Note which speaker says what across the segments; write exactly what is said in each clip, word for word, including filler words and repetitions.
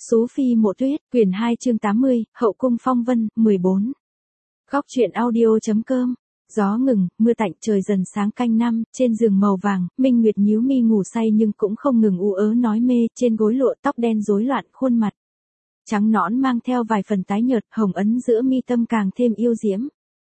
Speaker 1: Sú Phi Mộ Tuyết, quyển hai chương tám mươi, Hậu cung phong vân, mười bốn. Góc truyện audio.com. Gió ngừng, mưa tạnh, trời dần sáng canh năm, trên giường màu vàng, Minh Nguyệt nhíu mi ngủ say nhưng cũng không ngừng u ớ nói mê, trên gối lụa tóc đen rối loạn, khuôn mặt trắng nõn mang theo vài phần tái nhợt, hồng ấn giữa mi tâm càng thêm yêu diễm.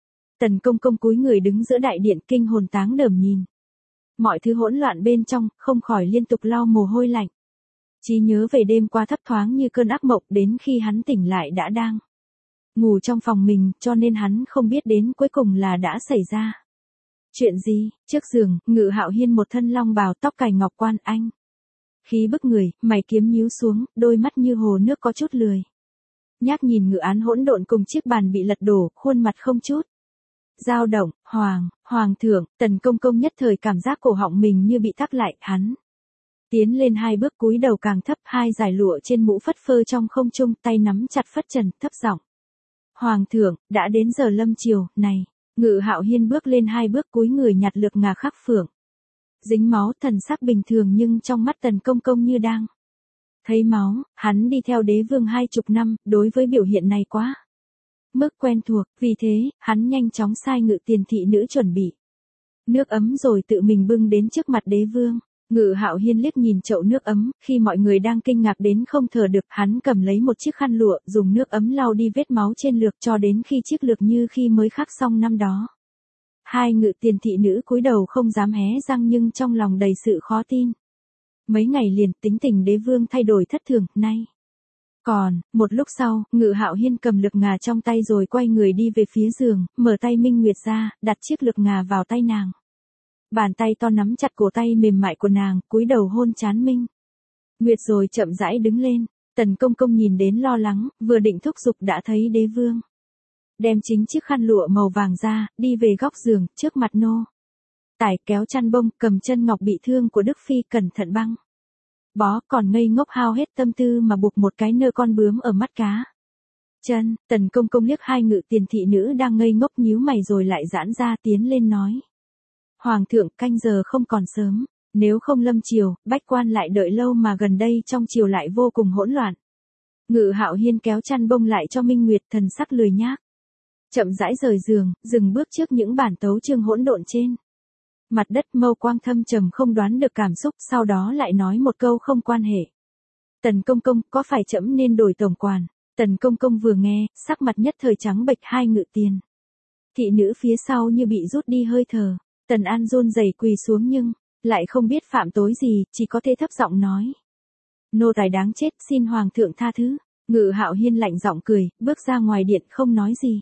Speaker 1: Tần Công Công cúi người đứng giữa đại điện, kinh hồn táng đờm nhìn mọi thứ hỗn loạn bên trong, không khỏi liên tục lau mồ hôi lạnh. Trí nhớ về đêm qua thấp thoáng như cơn ác mộng, đến khi hắn tỉnh lại đã đang ngủ trong phòng mình, cho nên hắn không biết đến cuối cùng là đã xảy ra chuyện gì. Trước giường, Ngự Hạo Hiên một thân long bào, tóc cài ngọc quan, anh khí bức người, mày kiếm nhíu xuống, đôi mắt như hồ nước có chút lười nhác nhìn ngự án hỗn độn cùng chiếc bàn bị lật đổ, khuôn mặt không chút dao động. Hoàng, hoàng thượng. Tần Công Công nhất thời cảm giác cổ họng mình như bị tắc lại, hắn tiến lên hai bước, cúi đầu càng thấp, hai dải lụa trên mũ phất phơ trong không trung, tay nắm chặt phất trần, thấp giọng: Hoàng thượng, đã đến giờ lâm chiều, này. Ngự Hạo Hiên bước lên hai bước, cúi người nhặt lược ngà khắc phượng dính máu, thần sắc bình thường nhưng trong mắt Tần Công Công như đang thấy máu. Hắn đi theo đế vương hai chục năm, đối với biểu hiện này quá mức quen thuộc, vì thế, hắn nhanh chóng sai ngự tiền thị nữ chuẩn bị nước ấm rồi tự mình bưng đến trước mặt đế vương. Ngự Hạo Hiên liếc nhìn chậu nước ấm, khi mọi người đang kinh ngạc đến không thở được, hắn cầm lấy một chiếc khăn lụa, dùng nước ấm lau đi vết máu trên lược cho đến khi chiếc lược như khi mới khắc xong năm đó. Hai ngự tiền thị nữ cúi đầu không dám hé răng nhưng trong lòng đầy sự khó tin. Mấy ngày liền, tính tình đế vương thay đổi thất thường, nay. Còn, một lúc sau, Ngự Hạo Hiên cầm lược ngà trong tay rồi quay người đi về phía giường, mở tay Minh Nguyệt ra, đặt chiếc lược ngà vào tay nàng. Bàn tay to nắm chặt cổ tay mềm mại của nàng, cúi đầu hôn trán Minh Nguyệt rồi chậm rãi đứng lên. Tần Công Công nhìn đến lo lắng, vừa định thúc giục đã thấy đế vương đem chính chiếc khăn lụa màu vàng ra, đi về góc giường, trước mặt nô tài, kéo chăn bông, cầm chân ngọc bị thương của Đức Phi cẩn thận băng bó, còn ngây ngốc hao hết tâm tư mà buộc một cái nơ con bướm ở mắt cá chân. Tần Công Công liếc hai ngự tiền thị nữ đang ngây ngốc nhíu mày rồi lại giãn ra, tiến lên nói: Hoàng thượng, canh giờ không còn sớm, nếu không lâm chiều, bách quan lại đợi lâu mà gần đây trong triều lại vô cùng hỗn loạn. Ngự Hạo Hiên kéo chăn bông lại cho Minh Nguyệt, thần sắc lười nhác chậm rãi rời giường, dừng bước trước những bản tấu chương hỗn độn trên mặt đất, mâu quang thâm trầm không đoán được cảm xúc, sau đó lại nói một câu không quan hệ: Tần Công Công, có phải trẫm nên đổi tổng quản? Tần Công Công vừa nghe, sắc mặt nhất thời trắng bệch. Hai ngự tiền thị nữ phía sau như bị rút đi hơi thở. Tần An run rẩy quỳ xuống nhưng lại không biết phạm tối gì, chỉ có thể thấp giọng nói: Nô tài đáng chết, xin Hoàng thượng tha thứ. Ngự Hạo Hiên lạnh giọng cười, bước ra ngoài điện không nói gì.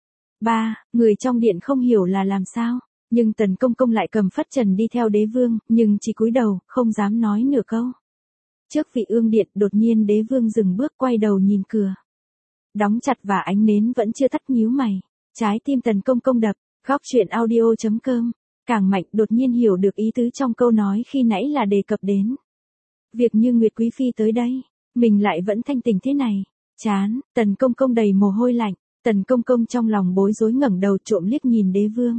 Speaker 1: Ba, người trong điện không hiểu là làm sao, nhưng Tần Công Công lại cầm phất trần đi theo đế vương, nhưng chỉ cúi đầu, không dám nói nửa câu. Trước vị ương điện, đột nhiên đế vương dừng bước, quay đầu nhìn cửa đóng chặt và ánh nến vẫn chưa tắt, nhíu mày. Trái tim Tần Công Công đập. Góc truyện audio.com. Càng mạnh, đột nhiên hiểu được ý tứ trong câu nói khi nãy là đề cập đến việc như Nguyệt Quý Phi tới đây, mình lại vẫn thanh tình thế này. Chán. Tần Công Công đầy mồ hôi lạnh. Tần Công Công trong lòng bối rối ngẩng đầu trộm liếc nhìn đế vương.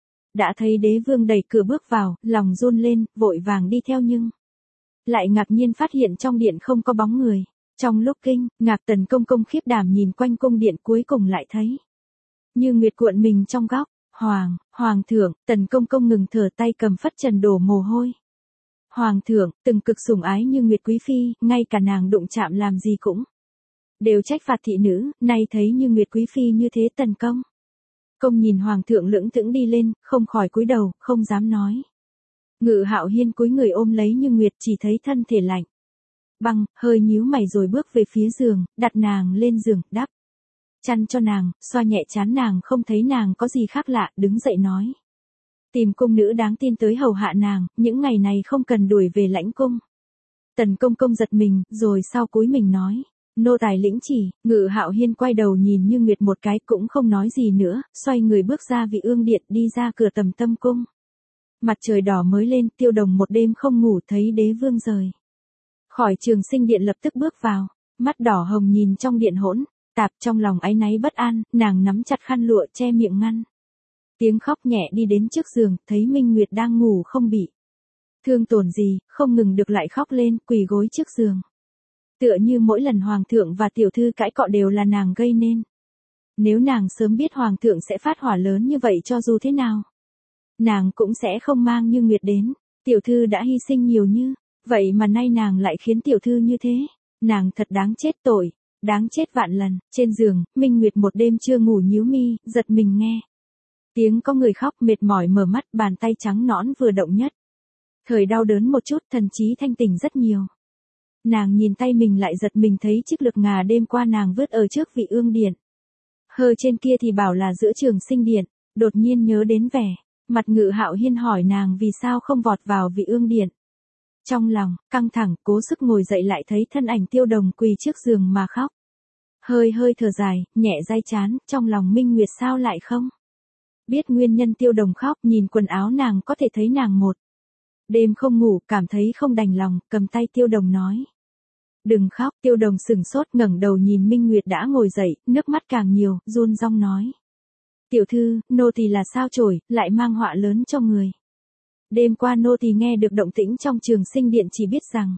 Speaker 1: Đã thấy đế vương đẩy cửa bước vào, lòng run lên, vội vàng đi theo nhưng lại ngạc nhiên phát hiện trong điện không có bóng người. Trong lúc kinh ngạc, Tần Công Công khiếp đảm nhìn quanh cung điện, cuối cùng lại thấy Như Nguyệt cuộn mình trong góc. Hoàng, Hoàng thượng. Tần Công Công ngừng thở, tay cầm phất trần đổ mồ hôi. Hoàng thượng, từng cực sủng ái Như Nguyệt Quý Phi, ngay cả nàng đụng chạm làm gì cũng đều trách phạt thị nữ, nay thấy Như Nguyệt Quý Phi như thế. Tần Công Công nhìn Hoàng thượng lững thững đi lên, không khỏi cúi đầu, không dám nói. Ngự Hạo Hiên cúi người ôm lấy Như Nguyệt, chỉ thấy thân thể lạnh băng, hơi nhíu mày rồi bước về phía giường, đặt nàng lên giường, đắp chăn cho nàng, xoa nhẹ trán nàng, không thấy nàng có gì khác lạ, đứng dậy nói: Tìm cung nữ đáng tin tới hầu hạ nàng, những ngày này không cần đuổi về lãnh cung. Tần Công Công giật mình, rồi sau cúi mình nói: Nô tài lĩnh chỉ. Ngự Hạo Hiên quay đầu nhìn Như Nguyệt một cái, cũng không nói gì nữa, xoay người bước ra vị ương điện, đi ra cửa Tầm Tâm cung. Mặt trời đỏ mới lên, Tiêu Đồng một đêm không ngủ, thấy đế vương rời khỏi Trường Sinh điện lập tức bước vào, mắt đỏ hồng nhìn trong điện hỗn tạp, trong lòng áy náy bất an, nàng nắm chặt khăn lụa che miệng ngăn tiếng khóc, nhẹ đi đến trước giường, thấy Minh Nguyệt đang ngủ không bị thương tổn gì, không ngừng được lại khóc lên, quỳ gối trước giường. Tựa như mỗi lần hoàng thượng và tiểu thư cãi cọ đều là nàng gây nên. Nếu nàng sớm biết hoàng thượng sẽ phát hỏa lớn như vậy cho dù thế nào, nàng cũng sẽ không mang Như Nguyệt đến. Tiểu thư đã hy sinh nhiều như vậy mà nay nàng lại khiến tiểu thư như thế. Nàng thật đáng chết tội, đáng chết vạn lần. Trên giường, Minh Nguyệt một đêm chưa ngủ nhíu mi, giật mình nghe tiếng có người khóc, mệt mỏi mở mắt, bàn tay trắng nõn vừa động nhất thời đau đớn một chút, thần trí thanh tỉnh rất nhiều. Nàng nhìn tay mình lại giật mình thấy chiếc lược ngà đêm qua nàng vứt ở trước vị ương điện. Hơ trên kia thì bảo là giữa Trường Sinh điện, đột nhiên nhớ đến vẻ mặt Ngự Hạo Hiên hỏi nàng vì sao không vọt vào vị ương điện. Trong lòng căng thẳng, cố sức ngồi dậy lại thấy thân ảnh Tiêu Đồng quỳ trước giường mà khóc. Hơi hơi thở dài, nhẹ day chán, trong lòng Minh Nguyệt sao lại không biết nguyên nhân Tiêu Đồng khóc, nhìn quần áo nàng có thể thấy nàng một đêm không ngủ, cảm thấy không đành lòng, cầm tay Tiêu Đồng nói: "Đừng khóc." Tiêu Đồng sừng sốt ngẩng đầu nhìn Minh Nguyệt đã ngồi dậy, nước mắt càng nhiều, run rong nói: "Tiểu thư, nô tỳ là sao chổi, lại mang họa lớn cho người. Đêm qua nô tỳ nghe được động tĩnh trong Trường Sinh điện chỉ biết rằng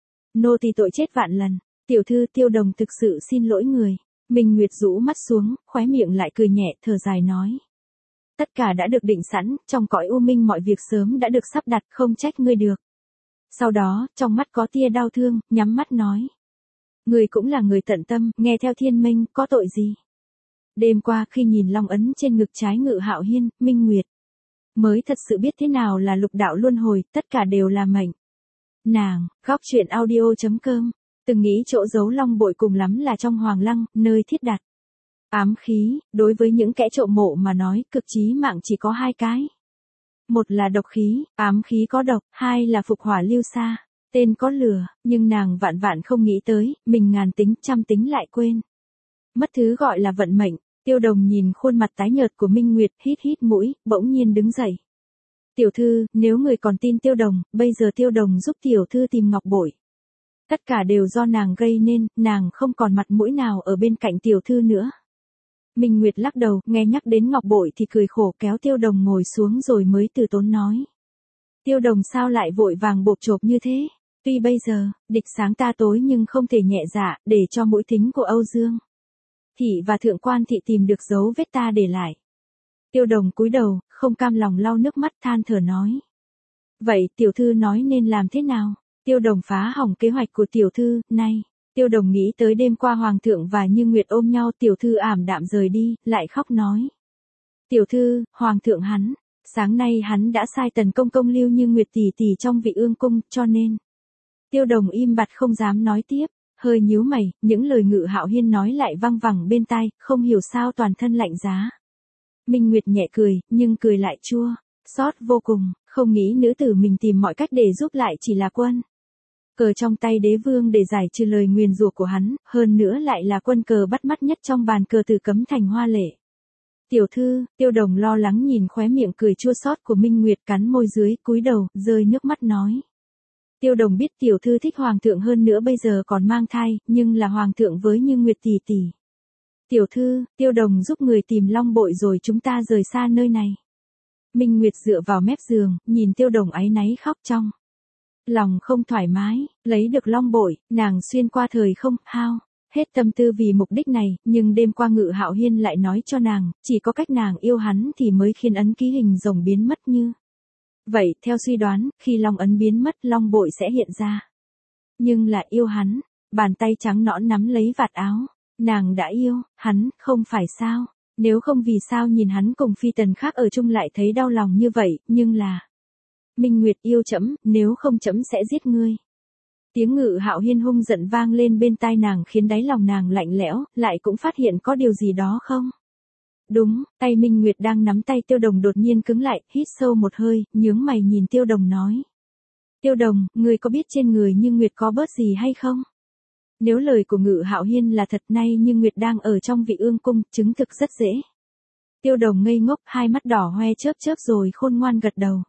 Speaker 1: nô tỳ tội chết vạn lần. Tiểu thư." Tiêu Đồng thực sự xin lỗi người. Minh Nguyệt rũ mắt xuống, khóe miệng lại cười nhẹ, thở dài nói: "Tất cả đã được định sẵn, trong cõi u minh mọi việc sớm đã được sắp đặt, không trách ngươi được." Sau đó, trong mắt có tia đau thương, nhắm mắt nói: "Ngươi cũng là người tận tâm, nghe theo thiên mệnh, có tội gì?" Đêm qua khi nhìn long ấn trên ngực trái Ngự Hạo Hiên, Minh Nguyệt mới thật sự biết thế nào là lục đạo luân hồi, tất cả đều là mệnh. Nàng, góc truyện audio chấm com, từng nghĩ chỗ giấu long bội cùng lắm là trong hoàng lăng, nơi thiết đặt ám khí, đối với những kẻ trộm mộ mà nói, cực chí mạng chỉ có hai cái. Một là độc khí, ám khí có độc, hai là phục hỏa lưu sa, tên có lửa, nhưng nàng vạn vạn không nghĩ tới, mình ngàn tính trăm tính lại quên mất thứ gọi là vận mệnh. Tiêu Đồng nhìn khuôn mặt tái nhợt của Minh Nguyệt, hít hít mũi, bỗng nhiên đứng dậy: "Tiểu thư, nếu người còn tin Tiêu Đồng, bây giờ Tiêu Đồng giúp tiểu thư tìm ngọc bội. Tất cả đều do nàng gây nên, nàng không còn mặt mũi nào ở bên cạnh tiểu thư nữa." Minh Nguyệt lắc đầu, nghe nhắc đến ngọc bội thì cười khổ, kéo Tiêu Đồng ngồi xuống rồi mới từ tốn nói: "Tiêu Đồng sao lại vội vàng bộp chộp như thế? Tuy bây giờ, địch sáng ta tối nhưng không thể nhẹ dạ, để cho mũi thính của Âu Dương thị và thượng quan thị tìm được dấu vết ta để lại." Tiêu Đồng cúi đầu, không cam lòng lau nước mắt, than thở nói: "Vậy tiểu thư nói nên làm thế nào?" Tiêu Đồng phá hỏng kế hoạch của tiểu thư, nay. Tiêu Đồng nghĩ tới đêm qua hoàng thượng và Như Nguyệt ôm nhau, tiểu thư ảm đạm rời đi, lại khóc nói: "Tiểu thư, hoàng thượng hắn, sáng nay hắn đã sai tần công công lưu Như Nguyệt tỷ tỷ trong vị ương cung, cho nên." Tiêu Đồng im bặt không dám nói tiếp, hơi nhíu mày, những lời Ngự Hạo Hiên nói lại văng vẳng bên tai, không hiểu sao toàn thân lạnh giá. Minh Nguyệt nhẹ cười, nhưng cười lại chua xót vô cùng, không nghĩ nữ tử mình tìm mọi cách để giúp lại chỉ là quân cờ trong tay đế vương để giải trừ lời nguyền rủa của hắn, hơn nữa lại là quân cờ bắt mắt nhất trong bàn cờ từ cấm thành hoa lệ. "Tiểu thư." Tiêu Đồng lo lắng nhìn khóe miệng cười chua xót của Minh Nguyệt, cắn môi dưới, cúi đầu, rơi nước mắt nói: "Tiêu Đồng biết tiểu thư thích hoàng thượng, hơn nữa bây giờ còn mang thai, nhưng là hoàng thượng với Như Nguyệt tỷ tỷ. Tiểu thư, Tiêu Đồng giúp người tìm long bội rồi chúng ta rời xa nơi này." Minh Nguyệt dựa vào mép giường, nhìn Tiêu Đồng áy náy khóc, trong lòng không thoải mái. Lấy được long bội, nàng xuyên qua thời không, hao hết tâm tư vì mục đích này, nhưng đêm qua Ngự Hạo Hiên lại nói cho nàng, chỉ có cách nàng yêu hắn thì mới khiến ấn ký hình rồng biến mất như vậy. Theo suy đoán, khi long ấn biến mất, long bội sẽ hiện ra. Nhưng là yêu hắn. Bàn tay trắng nõn nắm lấy vạt áo. Nàng đã yêu hắn, không phải sao? Nếu không vì sao nhìn hắn cùng phi tần khác ở chung lại thấy đau lòng như vậy, nhưng là Minh Nguyệt yêu trẫm, nếu không trẫm sẽ giết ngươi. Tiếng Ngự Hạo Hiên hung giận vang lên bên tai nàng, khiến đáy lòng nàng lạnh lẽo, lại cũng phát hiện có điều gì đó không đúng. Tay Minh Nguyệt đang nắm tay Tiêu Đồng đột nhiên cứng lại, hít sâu một hơi, nhướng mày nhìn Tiêu Đồng nói: "Tiêu Đồng, ngươi có biết trên người Như Nguyệt có bớt gì hay không?" Nếu lời của Ngự Hạo Hiên là thật, nay Như Nguyệt đang ở trong vị ương cung, chứng thực rất dễ. Tiêu Đồng ngây ngốc, hai mắt đỏ hoe chớp chớp rồi khôn ngoan gật đầu.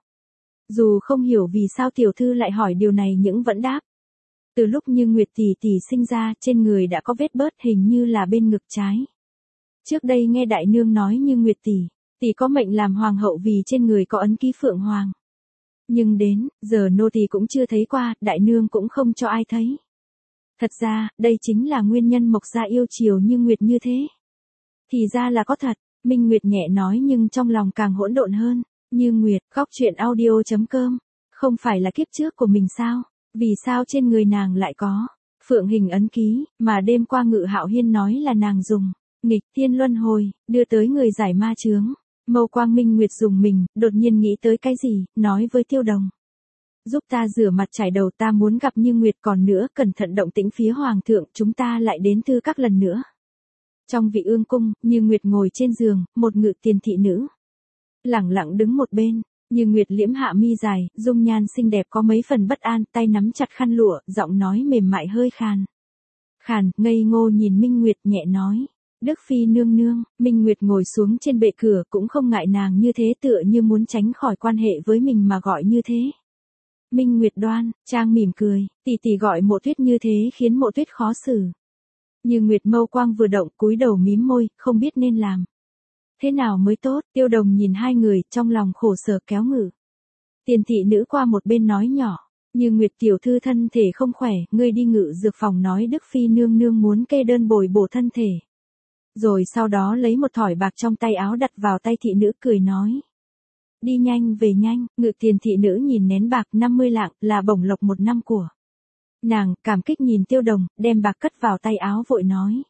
Speaker 1: Dù không hiểu vì sao tiểu thư lại hỏi điều này nhưng vẫn đáp: "Từ lúc Như Nguyệt tỷ tỷ sinh ra, trên người đã có vết bớt, hình như là bên ngực trái. Trước đây nghe đại nương nói Như Nguyệt tỷ tỷ có mệnh làm hoàng hậu vì trên người có ấn ký phượng hoàng. Nhưng đến giờ nô tỳ cũng chưa thấy qua, đại nương cũng không cho ai thấy. Thật ra, đây chính là nguyên nhân Mộc Gia yêu chiều Như Nguyệt như thế. Thì ra là có thật, Minh Nguyệt nhẹ nói nhưng trong lòng càng hỗn độn hơn. Như Nguyệt, góc truyện audio.com, không phải là kiếp trước của mình sao? Vì sao trên người nàng lại có phượng hình ấn ký, mà đêm qua Ngự Hạo Hiên nói là nàng dùng nghịch thiên luân hồi, đưa tới người giải ma chướng. Mâu quang Minh Nguyệt dùng mình, đột nhiên nghĩ tới cái gì, nói với Tiêu Đồng. Giúp ta rửa mặt trải đầu, ta muốn gặp Như Nguyệt, còn nữa cẩn thận động tĩnh phía Hoàng thượng, chúng ta lại đến Thư Các lần nữa. Trong Vị Ương cung, Như Nguyệt ngồi trên giường, một Ngự tiền thị nữ lẳng lặng đứng một bên. Như Nguyệt liễm hạ mi dài, dung nhan xinh đẹp có mấy phần bất an, tay nắm chặt khăn lụa, giọng nói mềm mại hơi khàn. Khàn, ngây ngô nhìn Minh Nguyệt nhẹ nói. Đức Phi nương nương. Minh Nguyệt ngồi xuống trên bệ cửa, cũng không ngại nàng như thế, tựa như muốn tránh khỏi quan hệ với mình mà gọi như thế. Minh Nguyệt đoan, trang mỉm cười, tỷ tỷ gọi Mộ Tuyết như thế khiến Mộ Tuyết khó xử. Như Nguyệt mâu quang vừa động, cúi đầu mím môi, không biết nên làm thế nào mới tốt. Tiêu Đồng nhìn hai người, trong lòng khổ sở kéo Ngự tiền thị nữ qua một bên nói nhỏ. Như Nguyệt tiểu thư thân thể không khỏe, ngươi đi Ngự dược phòng nói Đức Phi nương nương muốn kê đơn bồi bổ thân thể. Rồi sau đó lấy một thỏi bạc trong tay áo đặt vào tay thị nữ, cười nói. Đi nhanh về nhanh. Ngự tiền thị nữ nhìn nén bạc năm mươi lạng, là bổng lộc một năm của nàng, cảm kích nhìn Tiêu Đồng, đem bạc cất vào tay áo vội nói.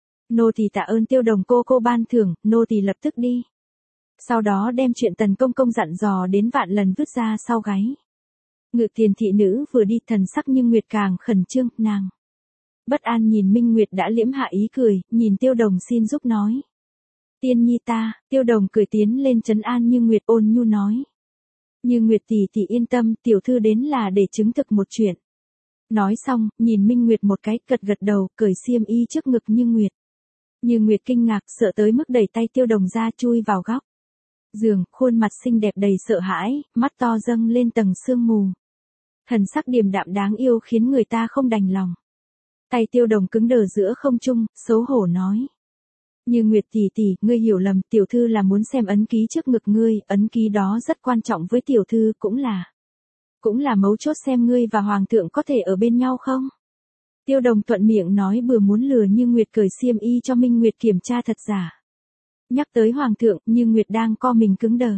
Speaker 1: Nô tỳ tạ ơn Tiêu Đồng cô cô ban thưởng, nô tỳ lập tức đi. Sau đó đem chuyện Tần công công dặn dò đến vạn lần vứt ra sau gáy. Ngự tiền thị nữ vừa đi, thần sắc Như Nguyệt càng khẩn trương, nàng bất an nhìn Minh Nguyệt đã liễm hạ ý cười, nhìn Tiêu Đồng xin giúp nói. Tiên nhi ta. Tiêu Đồng cười tiến lên trấn an Như Nguyệt, ôn nhu nói. Như Nguyệt tỷ tỷ yên tâm, tiểu thư đến là để chứng thực một chuyện. Nói xong, nhìn Minh Nguyệt một cái, gật gật đầu, cởi xiêm y trước ngực Như Nguyệt. Như Nguyệt kinh ngạc, sợ tới mức đẩy tay Tiêu Đồng ra, chui vào góc giường, khuôn mặt xinh đẹp đầy sợ hãi, mắt to dâng lên tầng sương mù. Thần sắc điềm đạm đáng yêu khiến người ta không đành lòng. Tay Tiêu Đồng cứng đờ giữa không trung, xấu hổ nói. Như Nguyệt tỷ tỷ, ngươi hiểu lầm, tiểu thư là muốn xem ấn ký trước ngực ngươi, ấn ký đó rất quan trọng với tiểu thư, cũng là cũng là mấu chốt xem ngươi và Hoàng thượng có thể ở bên nhau không. Tiêu Đồng thuận miệng nói bừa, muốn lừa Như Nguyệt cởi xiêm y cho Minh Nguyệt kiểm tra thật giả. Nhắc tới Hoàng thượng, Như Nguyệt đang co mình cứng đờ.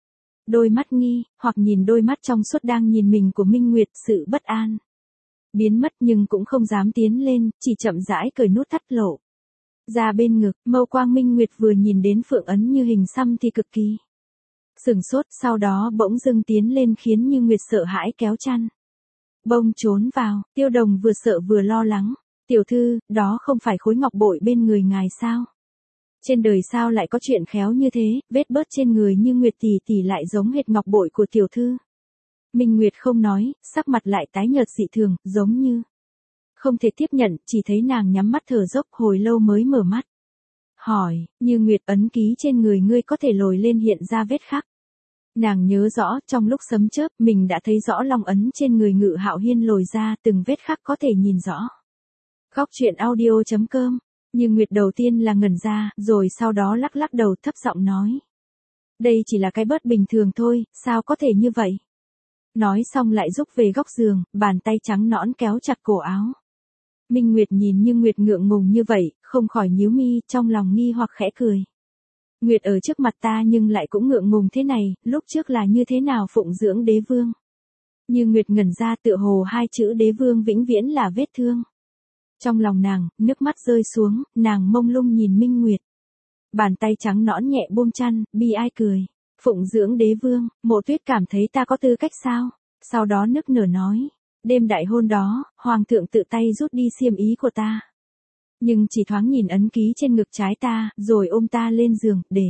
Speaker 1: Đôi mắt nghi, hoặc nhìn đôi mắt trong suốt đang nhìn mình của Minh Nguyệt, sự bất an biến mất, nhưng cũng không dám tiến lên, chỉ chậm rãi cởi nút thắt lộ ra bên ngực. Mâu quang Minh Nguyệt vừa nhìn đến phượng ấn như hình xăm thì cực kỳ sửng sốt, sau đó bỗng dưng tiến lên khiến Như Nguyệt sợ hãi kéo chăn bông trốn vào. Tiêu Đồng vừa sợ vừa lo lắng. Tiểu thư, đó không phải khối ngọc bội bên người ngài sao? Trên đời sao lại có chuyện khéo như thế, vết bớt trên người Như Nguyệt tỷ tỷ lại giống hệt ngọc bội của tiểu thư. Minh Nguyệt không nói, sắc mặt lại tái nhợt dị thường, giống như không thể tiếp nhận, chỉ thấy nàng nhắm mắt thở dốc hồi lâu mới mở mắt. Hỏi, Như Nguyệt, ấn ký trên người ngươi có thể lồi lên hiện ra vết khắc. Nàng nhớ rõ, trong lúc sấm chớp, mình đã thấy rõ long ấn trên người Ngự Hạo Hiên lồi ra, từng vết khắc có thể nhìn rõ. Góc truyện audio.com. Như Nguyệt đầu tiên là ngẩn ra, rồi sau đó lắc lắc đầu thấp giọng nói. Đây chỉ là cái bớt bình thường thôi, sao có thể như vậy? Nói xong lại rúc về góc giường, bàn tay trắng nõn kéo chặt cổ áo. Minh Nguyệt nhìn Như Nguyệt ngượng ngùng như vậy, không khỏi nhíu mi, trong lòng nghi hoặc khẽ cười. Nguyệt ở trước mặt ta nhưng lại cũng ngượng ngùng thế này, lúc trước là như thế nào phụng dưỡng đế vương? Như Nguyệt ngẩn ra, tựa hồ hai chữ đế vương vĩnh viễn là vết thương. Trong lòng nàng, nước mắt rơi xuống, nàng mông lung nhìn Minh Nguyệt. Bàn tay trắng nõn nhẹ buông chăn, bi ai cười. Phụng dưỡng đế vương, Mộ Tuyết cảm thấy ta có tư cách sao? Sau đó nức nở nói. Đêm đại hôn đó, Hoàng thượng tự tay rút đi xiêm ý của ta. Nhưng chỉ thoáng nhìn ấn ký trên ngực trái ta, rồi ôm ta lên giường, để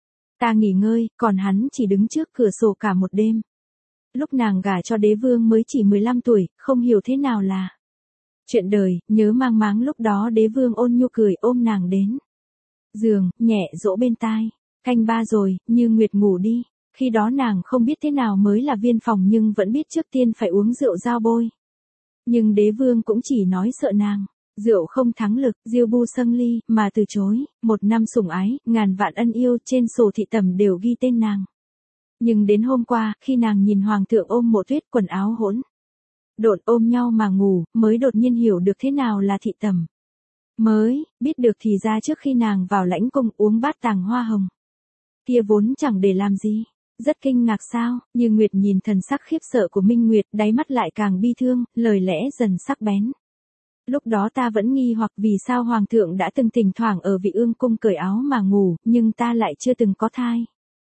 Speaker 1: ta nghỉ ngơi, còn hắn chỉ đứng trước cửa sổ cả một đêm. Lúc nàng gả cho đế vương mới chỉ mười lăm tuổi, không hiểu thế nào là chuyện đời, nhớ mang máng lúc đó đế vương ôn nhu cười ôm nàng đến giường, nhẹ dỗ bên tai. Canh ba rồi, Như Nguyệt ngủ đi. Khi đó nàng không biết thế nào mới là viên phòng nhưng vẫn biết trước tiên phải uống rượu giao bôi. Nhưng đế vương cũng chỉ nói sợ nàng. Rượu không thắng lực, diêu bu sâng ly, mà từ chối. Một năm sủng ái, ngàn vạn ân yêu, trên sổ thị tẩm đều ghi tên nàng. Nhưng đến hôm qua, khi nàng nhìn Hoàng thượng ôm Mộ Tuyết quần áo hỗn độn ôm nhau mà ngủ, mới đột nhiên hiểu được thế nào là thị tẩm. Mới, biết được thì ra trước khi nàng vào lãnh cung uống bát tàng hoa hồng. Kia vốn chẳng để làm gì. Rất kinh ngạc sao, Như Nguyệt nhìn thần sắc khiếp sợ của Minh Nguyệt, đáy mắt lại càng bi thương, lời lẽ dần sắc bén. Lúc đó ta vẫn nghi hoặc vì sao Hoàng thượng đã từng thỉnh thoảng ở Vị Ương cung cởi áo mà ngủ, nhưng ta lại chưa từng có thai.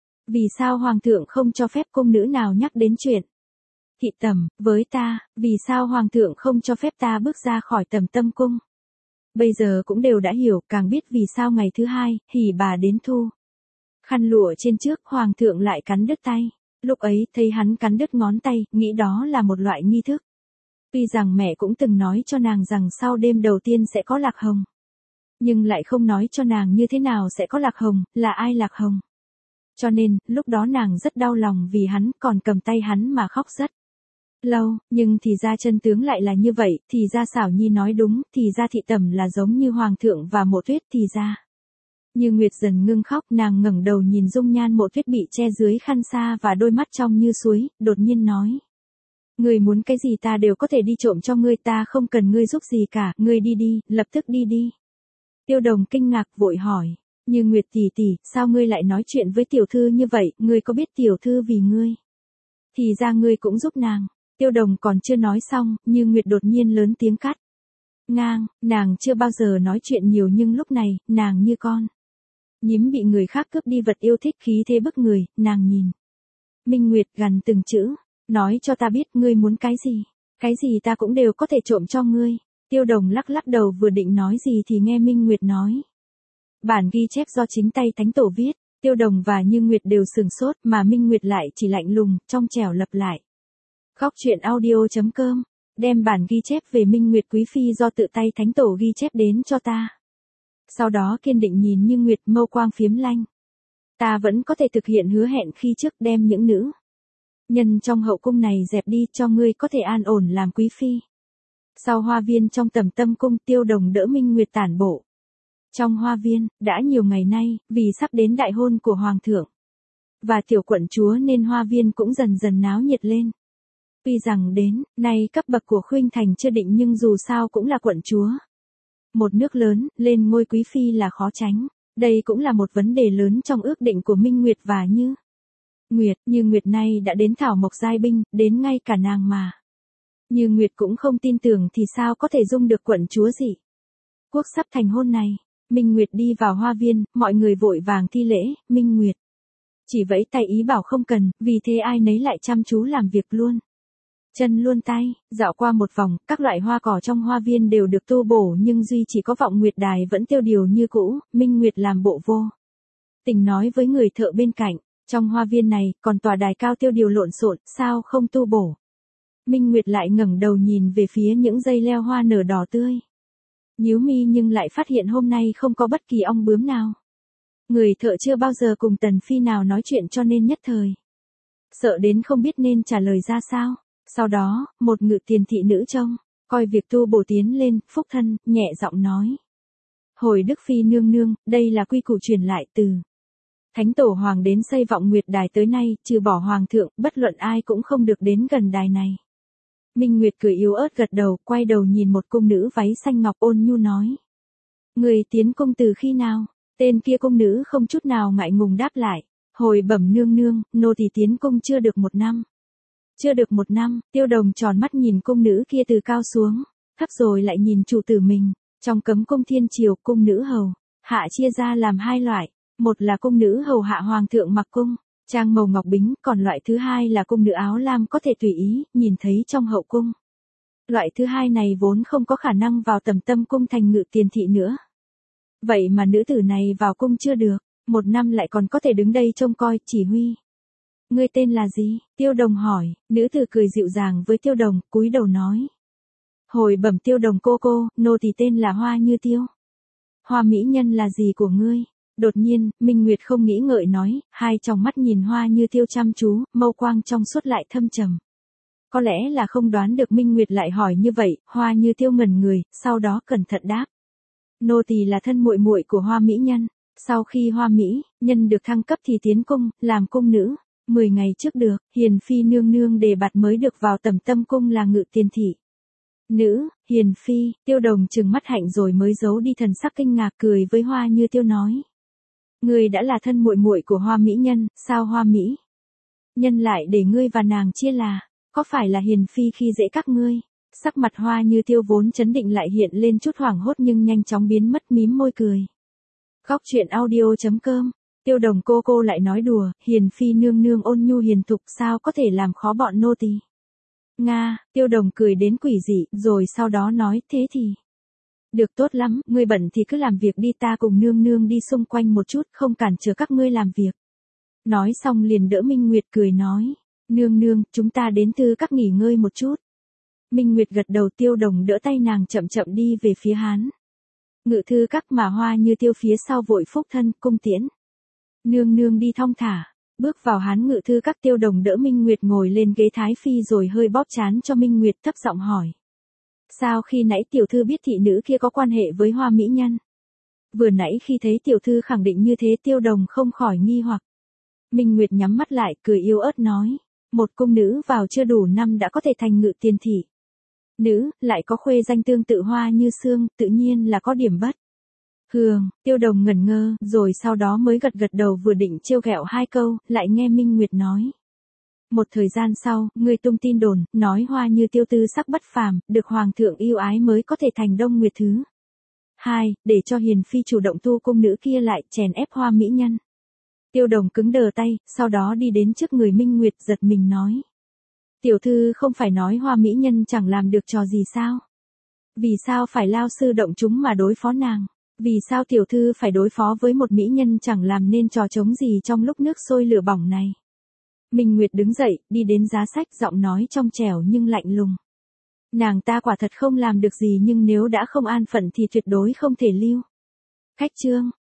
Speaker 1: Vì sao Hoàng thượng không cho phép cung nữ nào nhắc đến chuyện thị tẩm với ta, vì sao Hoàng thượng không cho phép ta bước ra khỏi Tầm Tâm cung. Bây giờ cũng đều đã hiểu, càng biết vì sao ngày thứ hai, hỉ bà đến thu khăn lụa trên trước, Hoàng thượng lại cắn đứt tay. Lúc ấy, thấy hắn cắn đứt ngón tay, nghĩ đó là một loại nghi thức. Tuy rằng mẹ cũng từng nói cho nàng rằng sau đêm đầu tiên sẽ có lạc hồng. Nhưng lại không nói cho nàng như thế nào sẽ có lạc hồng, là ai lạc hồng. Cho nên, lúc đó nàng rất đau lòng vì hắn, còn cầm tay hắn mà khóc rất lâu, nhưng thì ra chân tướng lại là như vậy, thì ra Xảo Nhi nói đúng, thì ra thị tẩm là giống như Hoàng thượng và Mộ Tuyết, thì ra. Như Nguyệt dần ngưng khóc, nàng ngẩng đầu nhìn dung nhan Mộ Tuyết bị che dưới khăn sa và đôi mắt trong như suối, đột nhiên nói. Ngươi muốn cái gì ta đều có thể đi trộm cho ngươi, ta không cần ngươi giúp gì cả, ngươi đi đi, lập tức đi đi. Tiêu Đồng kinh ngạc vội hỏi, Như Nguyệt tỷ tỷ, sao ngươi lại nói chuyện với tiểu thư như vậy, ngươi có biết tiểu thư vì ngươi? Thì ra ngươi cũng giúp nàng. Tiêu Đồng còn chưa nói xong, Như Nguyệt đột nhiên lớn tiếng cắt ngang, nàng chưa bao giờ nói chuyện nhiều nhưng lúc này, nàng như con nhím bị người khác cướp đi vật yêu thích, khí thế bức người, nàng nhìn Minh Nguyệt gằn từng chữ, nói cho ta biết ngươi muốn cái gì, cái gì ta cũng đều có thể trộm cho ngươi. Tiêu Đồng lắc lắc đầu vừa định nói gì thì nghe Minh Nguyệt nói. Bản ghi chép do chính tay Thánh Tổ viết, Tiêu Đồng và Như Nguyệt đều sừng sốt mà Minh Nguyệt lại chỉ lạnh lùng, trong trẻo lặp lại. Khóc chuyện audio chấm com, đem bản ghi chép về Minh Nguyệt quý phi do tự tay Thánh Tổ ghi chép đến cho ta. Sau đó kiên định nhìn Như Nguyệt, mâu quang phiếm lanh. Ta vẫn có thể thực hiện hứa hẹn khi trước đem những nữ nhân trong hậu cung này dẹp đi cho ngươi có thể an ổn làm quý phi. Sau hoa viên trong Tầm Tâm cung, Tiêu Đồng đỡ Minh Nguyệt tản bộ. Trong hoa viên, đã nhiều ngày nay, vì sắp đến đại hôn của Hoàng thượng và tiểu quận chúa nên hoa viên cũng dần dần náo nhiệt lên. Tuy rằng đến nay cấp bậc của Khuynh Thành chưa định nhưng dù sao cũng là quận chúa. Một nước lớn, lên ngôi quý phi là khó tránh. Đây cũng là một vấn đề lớn trong ước định của Minh Nguyệt và Như Nguyệt. Như Nguyệt nay đã đến thảo mộc giai binh, đến ngay cả nàng mà Như Nguyệt cũng không tin tưởng thì sao có thể dung được quận chúa gì. Quốc sắp thành hôn này, Minh Nguyệt đi vào hoa viên, mọi người vội vàng thi lễ. Minh Nguyệt chỉ vẫy tay ý bảo không cần, vì thế ai nấy lại chăm chú làm việc luôn. Chân luôn tay, dạo qua một vòng, các loại hoa cỏ trong hoa viên đều được tu bổ nhưng duy chỉ có Vọng Nguyệt Đài vẫn tiêu điều như cũ. Minh Nguyệt làm bộ vô tình nói với người thợ bên cạnh, trong hoa viên này còn tòa đài cao tiêu điều lộn xộn, sao không tu bổ. Minh Nguyệt lại ngẩng đầu nhìn về phía những dây leo hoa nở đỏ tươi. Nhíu mi nhưng lại phát hiện hôm nay không có bất kỳ ong bướm nào. Người thợ chưa bao giờ cùng Tần Phi nào nói chuyện cho nên nhất thời sợ đến không biết nên trả lời ra sao. Sau đó, một ngự tiền thị nữ trông coi việc tu bổ tiến lên, phúc thân, nhẹ giọng nói. Hồi Đức Phi nương nương, đây là quy củ truyền lại từ Thánh Tổ Hoàng đến xây Vọng Nguyệt Đài tới nay, trừ bỏ Hoàng thượng, bất luận ai cũng không được đến gần đài này. Minh Nguyệt cười yếu ớt gật đầu, quay đầu nhìn một cung nữ váy xanh ngọc ôn nhu nói. Người tiến cung từ khi nào? Tên kia cung nữ không chút nào ngại ngùng đáp lại. Hồi bẩm nương nương, nô tỳ tiến cung chưa được một năm. Chưa được một năm, Tiêu Đồng tròn mắt nhìn cung nữ kia từ cao xuống, thấp rồi lại nhìn chủ tử mình. Trong cấm cung thiên triều, cung nữ hầu hạ chia ra làm hai loại. Một là cung nữ hầu hạ Hoàng thượng mặc cung, trang màu ngọc bính, còn loại thứ hai là cung nữ áo lam có thể tùy ý, nhìn thấy trong hậu cung. Loại thứ hai này vốn không có khả năng vào Tầm Tâm cung thành ngự tiền thị nữa. Vậy mà nữ tử này vào cung chưa được, một năm lại còn có thể đứng đây trông coi, chỉ huy. Ngươi tên là gì? Tiêu Đồng hỏi, nữ tử cười dịu dàng với Tiêu Đồng, cúi đầu nói. Hồi bẩm Tiêu Đồng cô cô, nô tỳ tên là Hoa Như Tiêu. Hoa mỹ nhân là gì của ngươi? Đột nhiên, Minh Nguyệt không nghĩ ngợi nói, hai tròng mắt nhìn Hoa Như Tiêu chăm chú, mâu quang trong suốt lại thâm trầm. Có lẽ là không đoán được Minh Nguyệt lại hỏi như vậy, Hoa Như Tiêu ngẩn người, sau đó cẩn thận đáp. Nô tỳ là thân muội muội của Hoa mỹ nhân, sau khi Hoa mỹ nhân được thăng cấp thì tiến cung, làm cung nữ. Mười ngày trước được, Hiền Phi nương nương đề bạt mới được vào Tầm Tâm cung là ngự tiền thị. Nữ, Hiền Phi, Tiêu Đồng trừng mắt hạnh rồi mới giấu đi thần sắc kinh ngạc, cười với Hoa Như Tiêu nói. Ngươi đã là thân muội muội của Hoa mỹ nhân, sao Hoa mỹ nhân lại để ngươi và nàng chia là, có phải là Hiền Phi khi dễ các ngươi? Sắc mặt Hoa Như Tiêu vốn chấn định lại hiện lên chút hoảng hốt nhưng nhanh chóng biến mất, mím môi cười. Góc truyện audio chấm com. Tiêu Đồng cô cô lại nói đùa, Hiền Phi nương nương ôn nhu hiền thục sao có thể làm khó bọn nô tỳ. Nga, Tiêu Đồng cười đến quỷ dị, rồi sau đó nói, thế thì. Được, tốt lắm, ngươi bận thì cứ làm việc đi, ta cùng nương nương đi xung quanh một chút, không cản trở các ngươi làm việc. Nói xong liền đỡ Minh Nguyệt cười nói, nương nương, chúng ta đến thư các nghỉ ngơi một chút. Minh Nguyệt gật đầu, Tiêu Đồng đỡ tay nàng chậm chậm đi về phía Hán Ngự thư các mà Hoa Như Tiêu phía sau vội phúc thân, cung tiễn. Nương nương đi thong thả, bước vào Hán Ngự thư các. Tiêu Đồng đỡ Minh Nguyệt ngồi lên ghế thái phi rồi hơi bóp trán cho Minh Nguyệt, thấp giọng hỏi. Sao khi nãy tiểu thư biết thị nữ kia có quan hệ với Hoa mỹ nhân? Vừa nãy khi thấy tiểu thư khẳng định như thế, Tiêu Đồng không khỏi nghi hoặc. Minh Nguyệt nhắm mắt lại, cười yếu ớt nói, một cung nữ vào chưa đủ năm đã có thể thành ngự tiền thị. Nữ, lại có khuê danh tương tự Hoa như Sương, tự nhiên là có điểm bất. Hường, Tiêu Đồng ngẩn ngơ, rồi sau đó mới gật gật đầu, vừa định trêu ghẹo hai câu, lại nghe Minh Nguyệt nói. Một thời gian sau, người tung tin đồn, nói Hoa Như Tiêu tư sắc bất phàm, được Hoàng thượng yêu ái mới có thể thành Đông Nguyệt thứ hai, để cho Hiền Phi chủ động thu cung nữ kia lại, chèn ép Hoa mỹ nhân. Tiêu Đồng cứng đờ tay, sau đó đi đến trước người Minh Nguyệt, giật mình nói. Tiểu thư không phải nói Hoa mỹ nhân chẳng làm được trò gì sao? Vì sao phải lao sư động chúng mà đối phó nàng? Vì sao tiểu thư phải đối phó với một mỹ nhân chẳng làm nên trò trống gì trong lúc nước sôi lửa bỏng này? Minh Nguyệt đứng dậy, đi đến giá sách, giọng nói trong trẻo nhưng lạnh lùng. Nàng ta quả thật không làm được gì, nhưng nếu đã không an phận thì tuyệt đối không thể lưu. Khách chương.